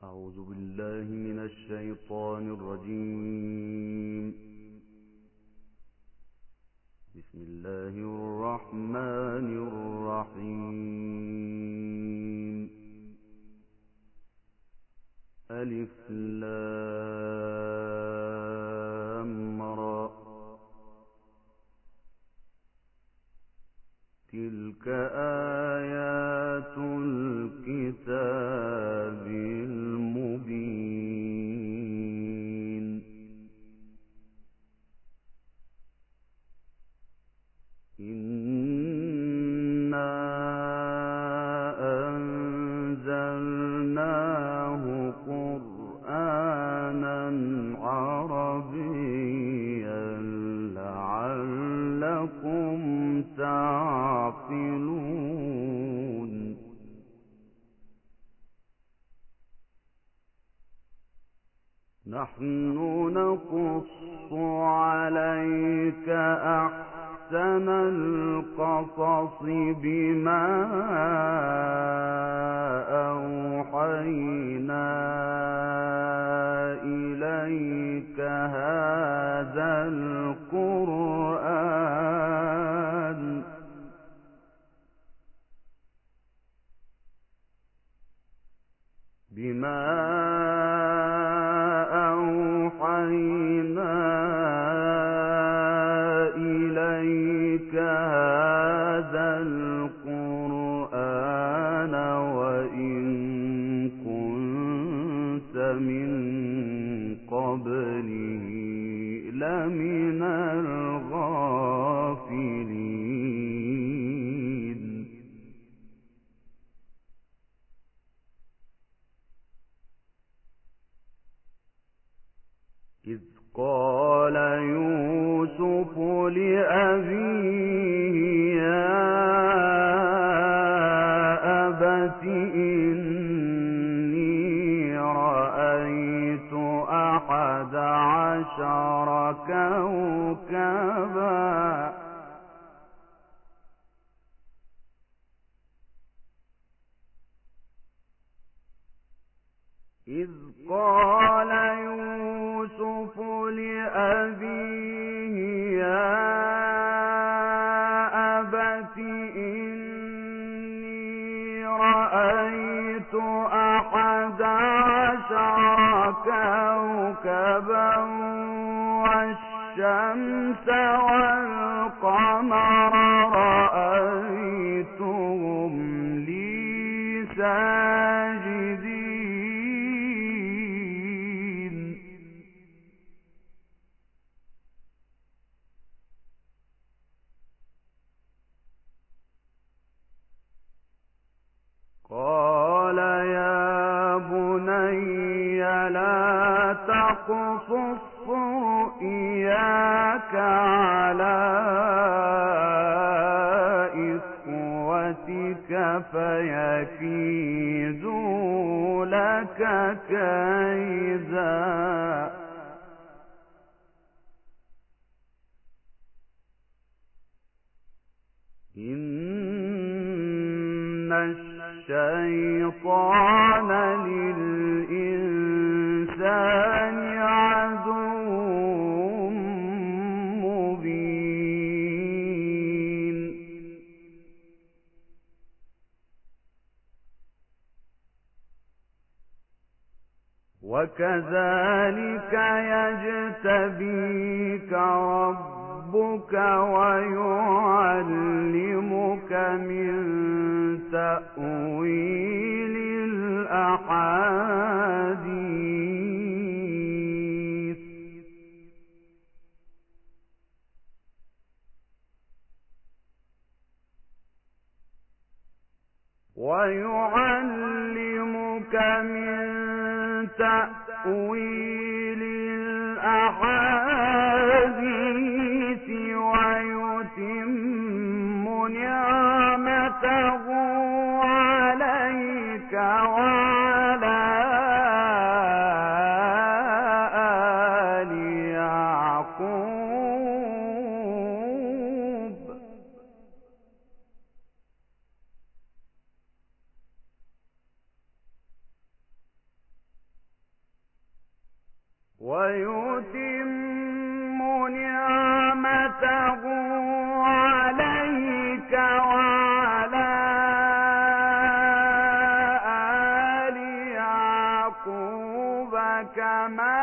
أعوذ بالله من الشيطان الرجيم. بسم الله الرحمن الرحيم. ألف لام را. تلك آيات الكتاب المبين. إنا أنزلناه قرآنا عربيا لعلكم تعقلون. نحن نقص عليك أحسن القصص بما أوحينا إليك هذا القرآن وإن كنت من قبله لمن الغافلين. إذ قال يوسف لأبيه يا أبت إني رأيت 11 كوكبا إذ قال يوسف لأبيه يا أبت إني رأيت 11 كوكبا والشمس والقمر رأيتهم لي ساجدين. قال يا بني لا تقصص رؤياك على إخوتك فيكيدوا لك كيدا. إن الشيطان للإنسان عدو مبين. وكذلك يجتبيك ربك ويعلمك من تأويل الأحاديث ويتم نعمته عليك وعلى آل يعقوب ويتم نعمته عليك وعلى آل يعقوب كما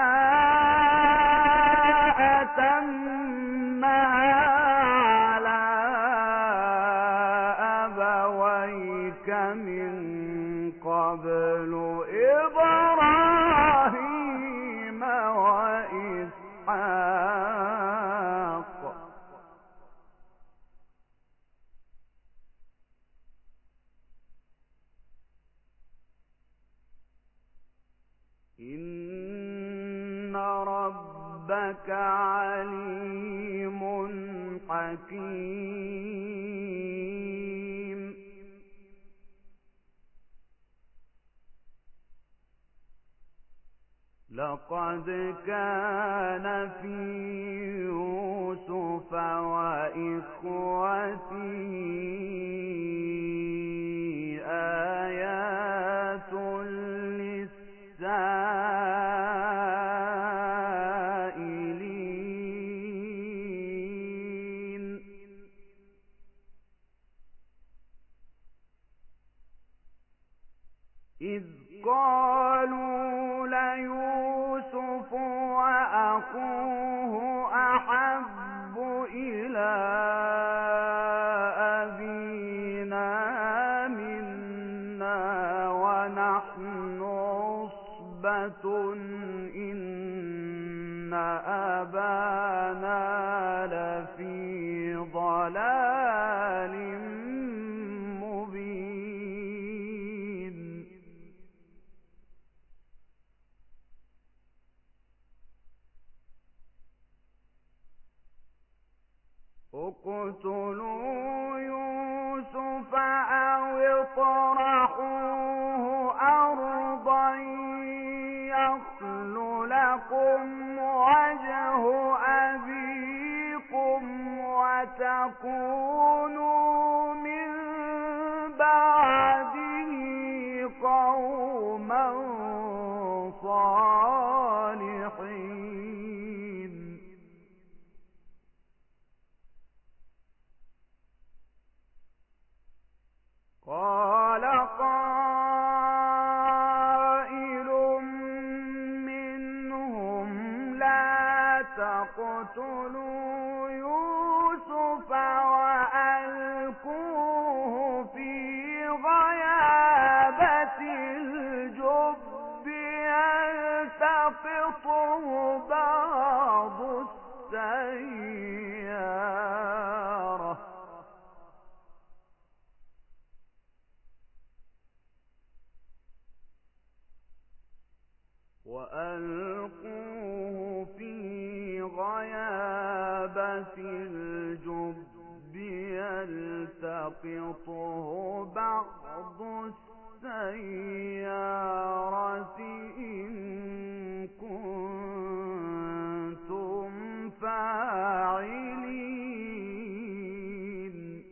أتمها على أبويك من قبل إبراهيم وإسحاق إن ربك عليم حكيم لقد كان في يوسف وإخوته آيات للسائلين إذ قالوا ليوسف وأخوه أحب إلى أبينا منا ونحن عصبة إن أبانا لفي ضلال مبين اقتلوا يوسف أو اطرحوه أرضا يخل لكم وجه أبيكم وتكونوا من بعده قوما صالحين قال قائل منهم لا تقتلوا يوسف وألقوه في غيابة الجب يلتقطه بعض السيارة وألقوه في غيابة الجب يلتقطه بعض السيارة إن كنتم فاعلين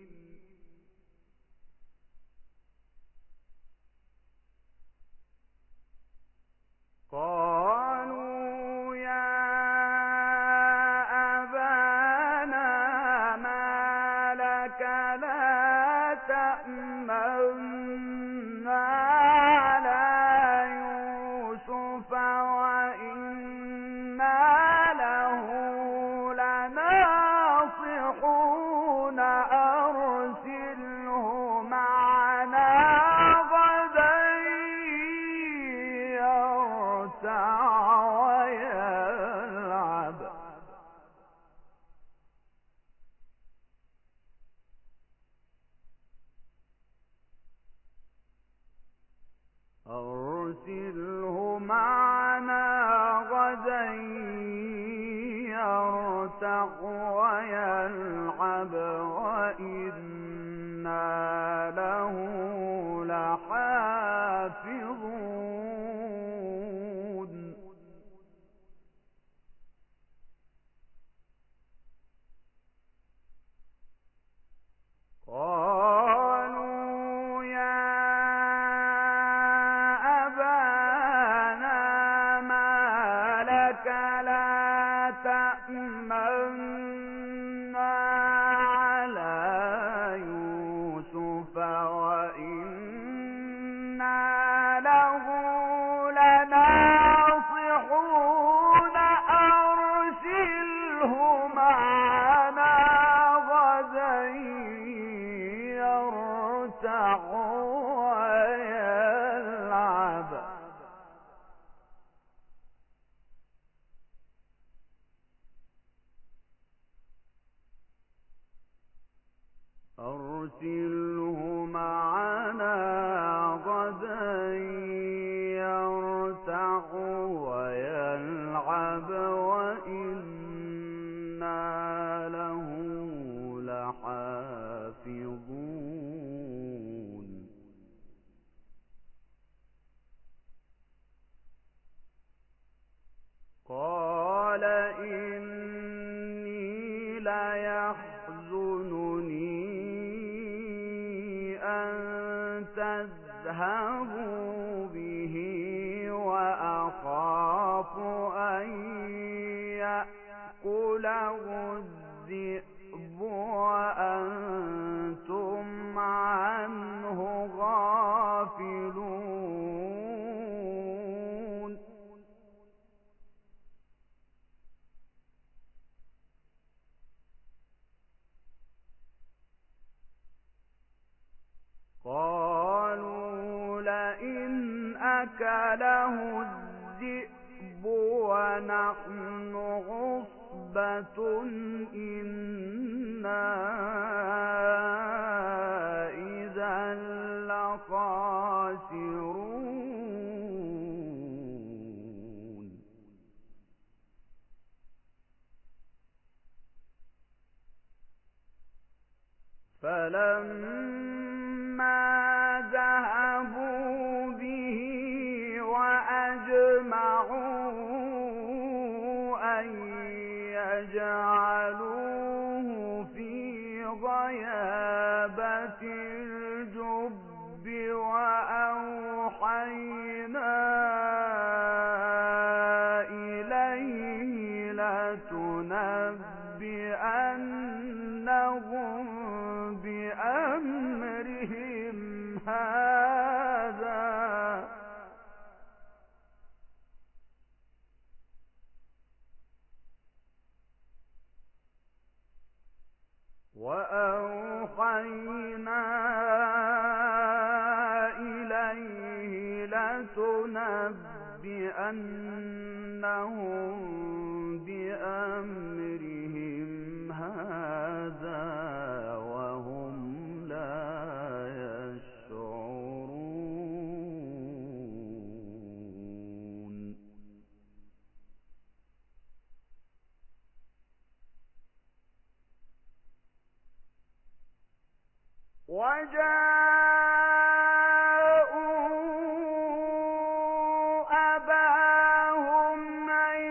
قالوا يا أبانا ما لك لا تأمنا على يوسف وإنا له لناصحون أرسله معنا غدا يرتع ويلعب أرسله معنا غدا يرتع ويلعب وإنا له لحافظون قالوا يا أبانا ما لك إنك لا تأمن على يوسف وإنا له لناصحون أرسله معنا غدا يرتع ويلعب أرسله معنا غدا يرتع ويلعب وإنا له لحافظون قال إني ليحزنني أن تذهبوا به وأخاف أن يأكله الذئب وأنتم عنه غافلون قالوا لئن أكله الذئب ونحن عصبة إنا إذا لخاسرون فلما ذهبوا به وأجمعوا أن يجعلوه في غيابة الجب وأوحينا إليه لتنبئنهم بأمرهم هذا وأوحينا إليه لتنبئنهم بأمرهم هذا وهم لا يشعرون وجاءوا أباهم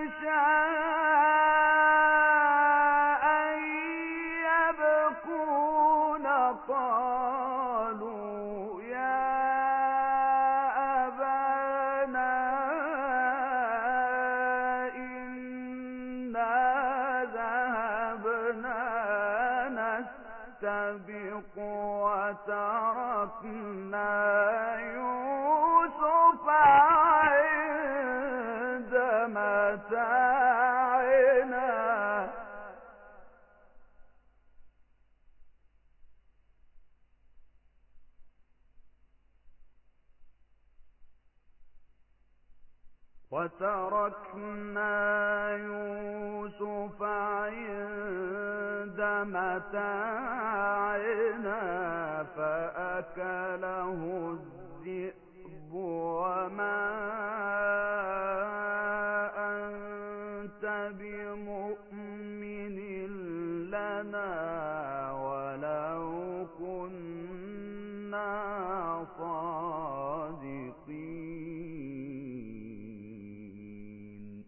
عشاء يبكون قالوا يا أبانا إنا ذهبنا نستبق وتركنا يوسف عند متاعنا فأكله الذئب وما أنت بمؤمن لنا ولو كنا صادقين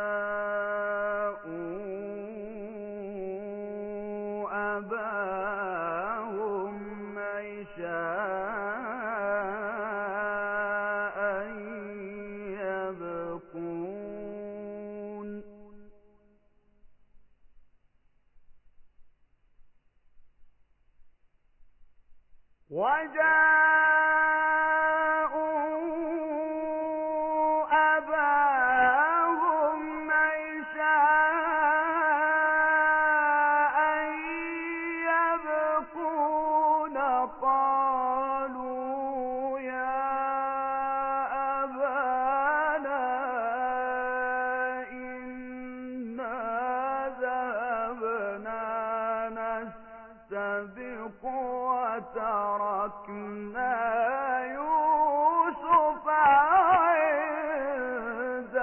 وجاءوا أباهم يستبق وتركنا يوسف عند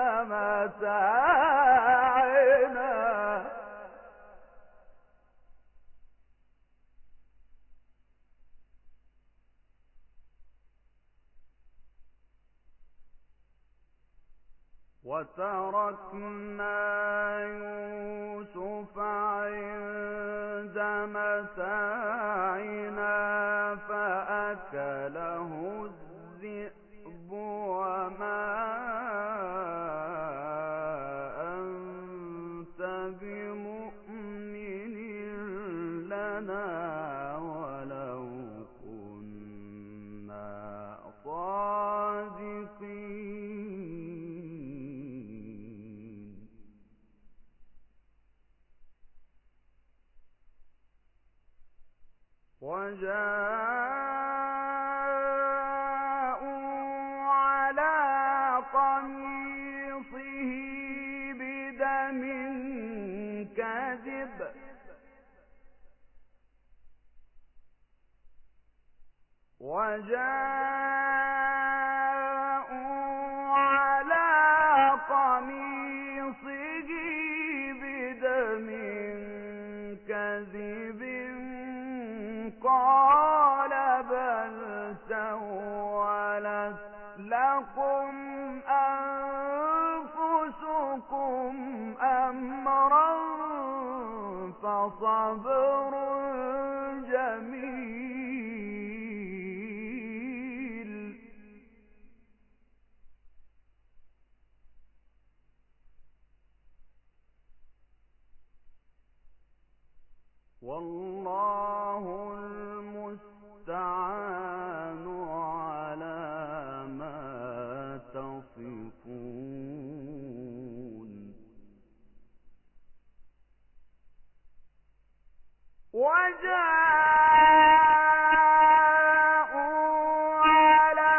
متاعنا فأكله الذئب وما أنت بمؤمن لنا ولو كنا صادقين وجاءوا على قميصه بدم كذب قال بل سولت لكم أنفسكم أمرا فصبر جميل والله المستعان على ما تصفون وجاءوا على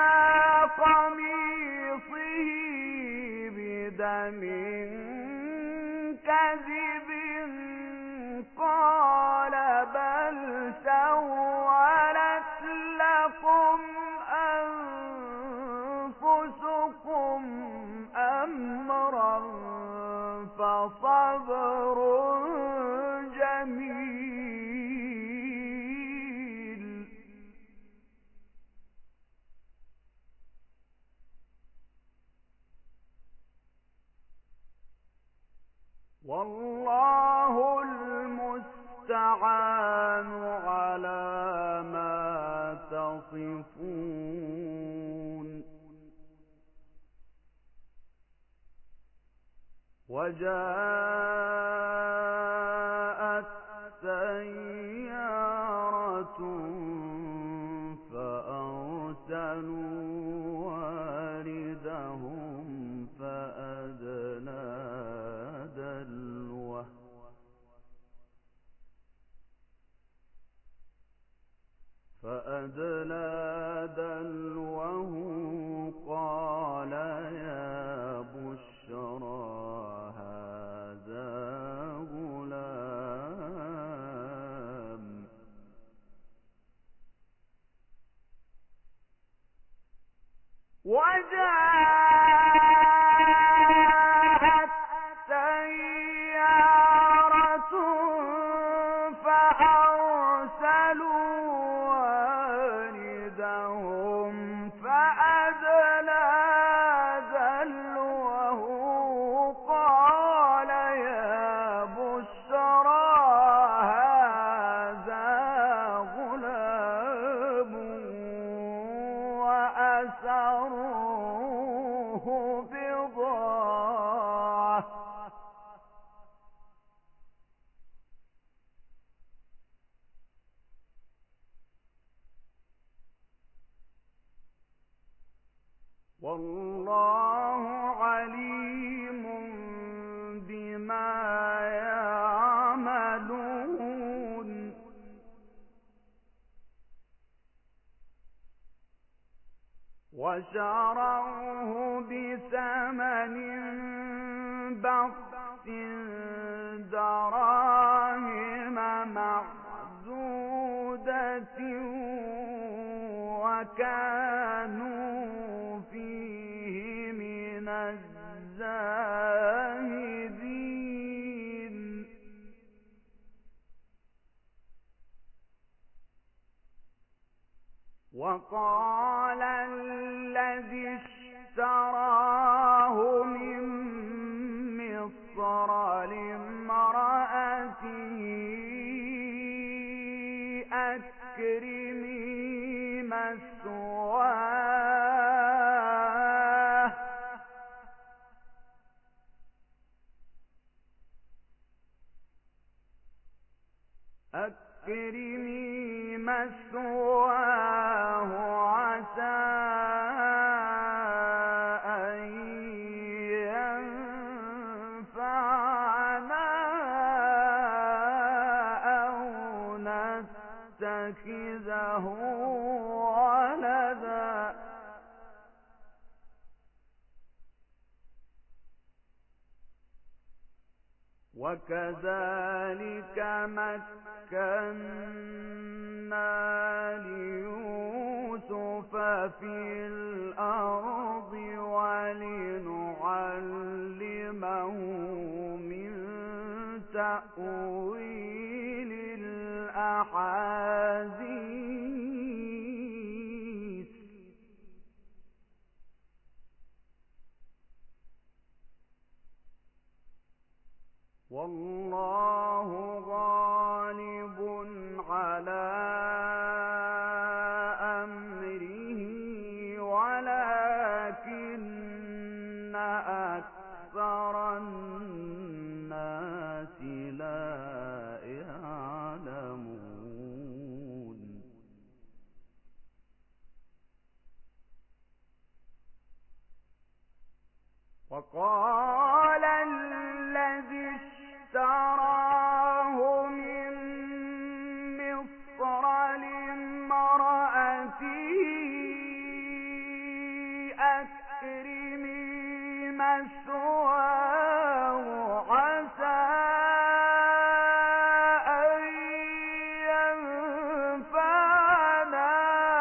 قميصه بدم كذب قال بل سولت لكم أنفسكم أمرا فصبر جميل والله المستعان على ما تصفون وجاءت سيارة فأرسلوا واردهم فأدلى دلوه قال يا بشرى هذا غلام وجاءت سيارة فأرسلوا واردهم فأدلى دلوه قال يا بشرى هذا غلام وأسروه بضاعة والله عليم بما يعملون وشروه بثمن بخس دراهم معدودة وكانوا فيه من الزاهدين. وقال الذي اشتراه من مصر لامرأته أكرمي مثواه عسى أن ينفعنا أو نتخذه ولدا وكذلك مكنا ليوسف في الأرض ولنعلمه من تأويل الأحاديث والله غالب على أمره ولكن أكثر الناس لا يعلمون. وقال الذي اشتراه من مصر لامرأته أكرمي مثواه عسى أن ينفعنا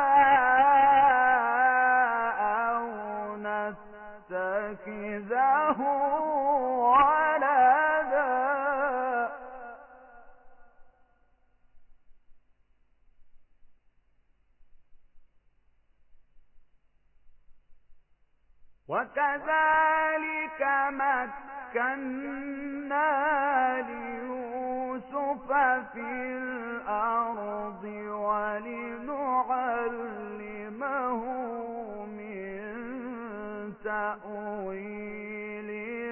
أو نتخذه ولدا وكذلك مكنا ليوسف في الأرض ولنعلمه من تأويل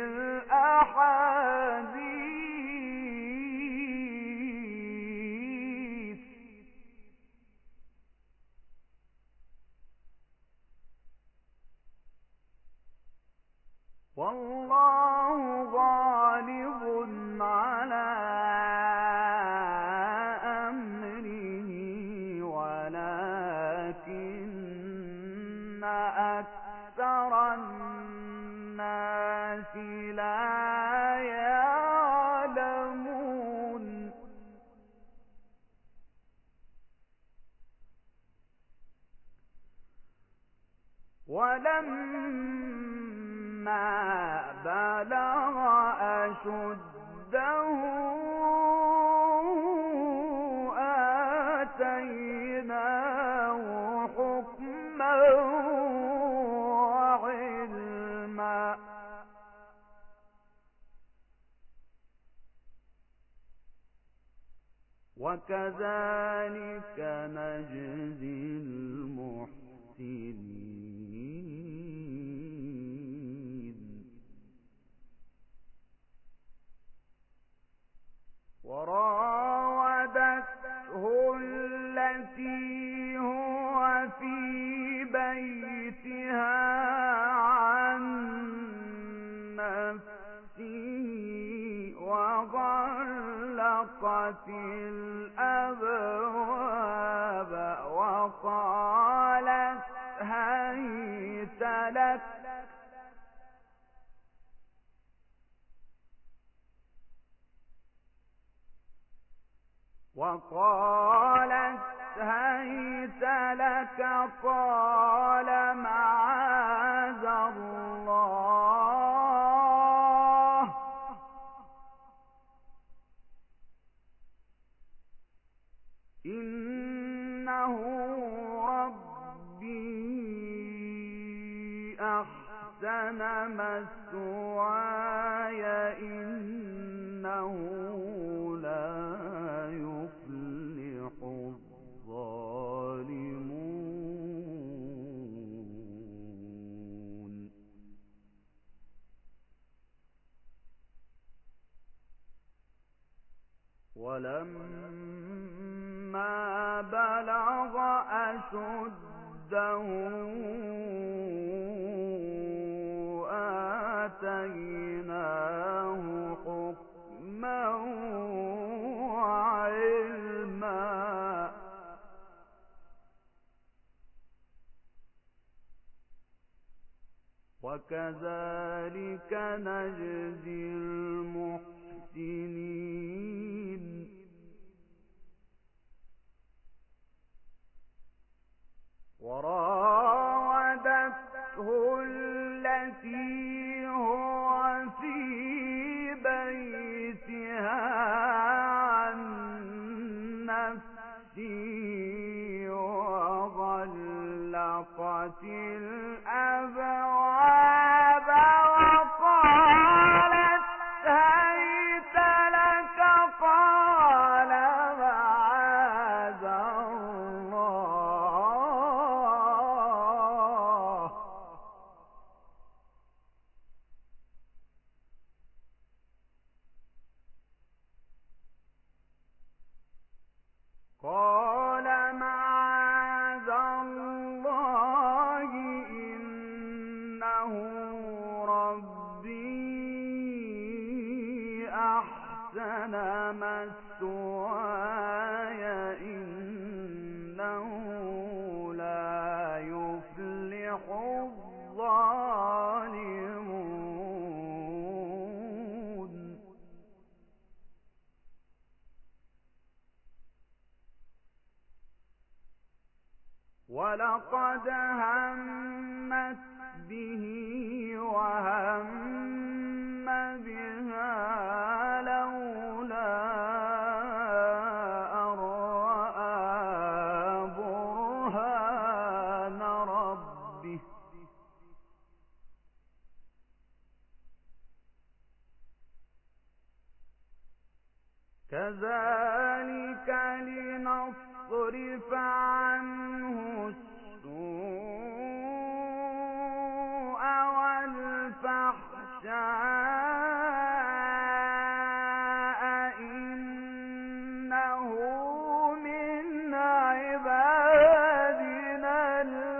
الأحاديث والله غالب على أمره ولكن أكثر الناس لا يعلمون. ولما بلغ أشده آتيناه حكما وعلما وكذلك نجزي المحسنين. وراودته التي هو في بيتها عن نفسه وغلقت الأبواب وقالت هيت لك هيت لك قال معاذ الله إنه ربي أحسن مثواي إنه لا يفلح الظالمون ولما بلغ أشده آتيناه حكما وعلما وكذلك نجزي المحسنين وراودته التي هو في بيتها عن نفسه وغلقت الأبواب وقالت هيت لك قال معاذ الله إنه ربي أحسن مثواي إنه لا يفلح الظالمون ولقد همت به وهم بها لولا أن رأى برهان ربه كذلك لنصرف عنه السوء والفحشاء إنه من عبادنا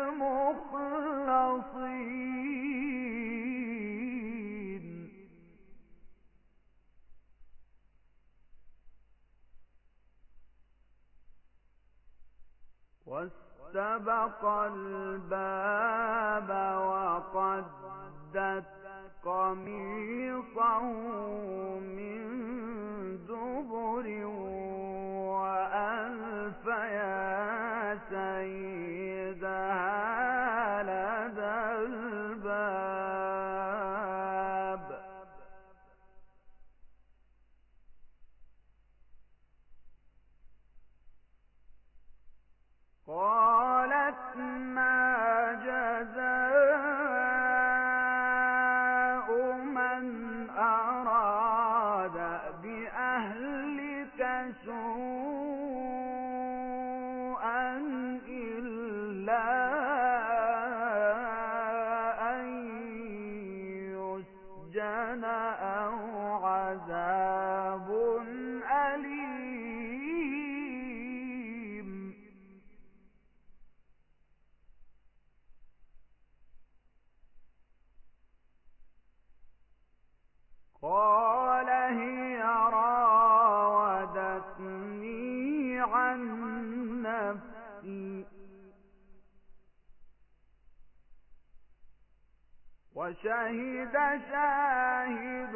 المخلصين واستبق الباب وقدت قميصه من دبر وألف يا سيدها لدى الباب قالت ما جزاء من أراد بأهلك سوءا إلا أن يسجن أو عذاب أليم قال هي راودتني عن نفسي وشهد شاهد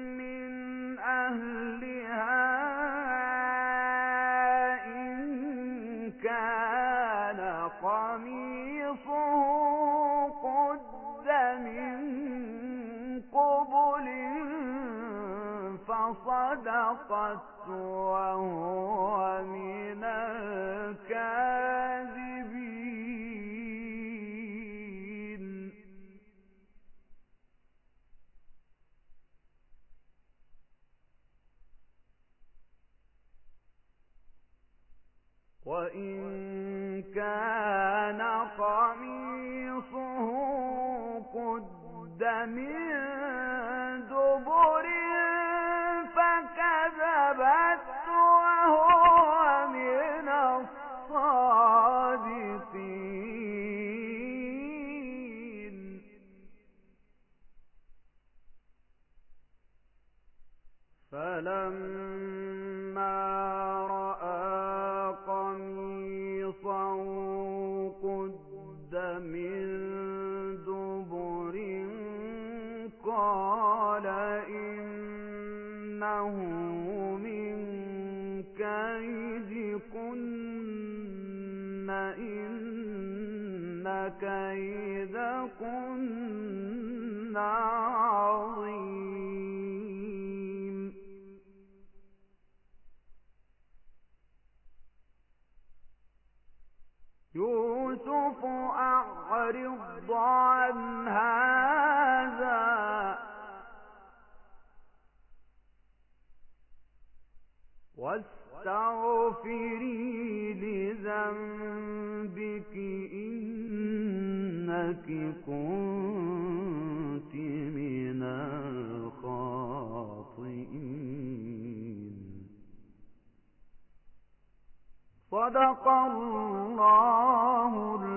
من أهلها إن فسقت وهو من الكاذبين. وإن كان قميصه قد من دبر فكذبت وهو من الصادقين. فلما رأى قميصه قد من دبر قال إنه من كيدكن إن كيدكن عظيم. يوسف أعرض عن هذا واستغفري لذنبك إنك كنت من الخاطئين. صدق الله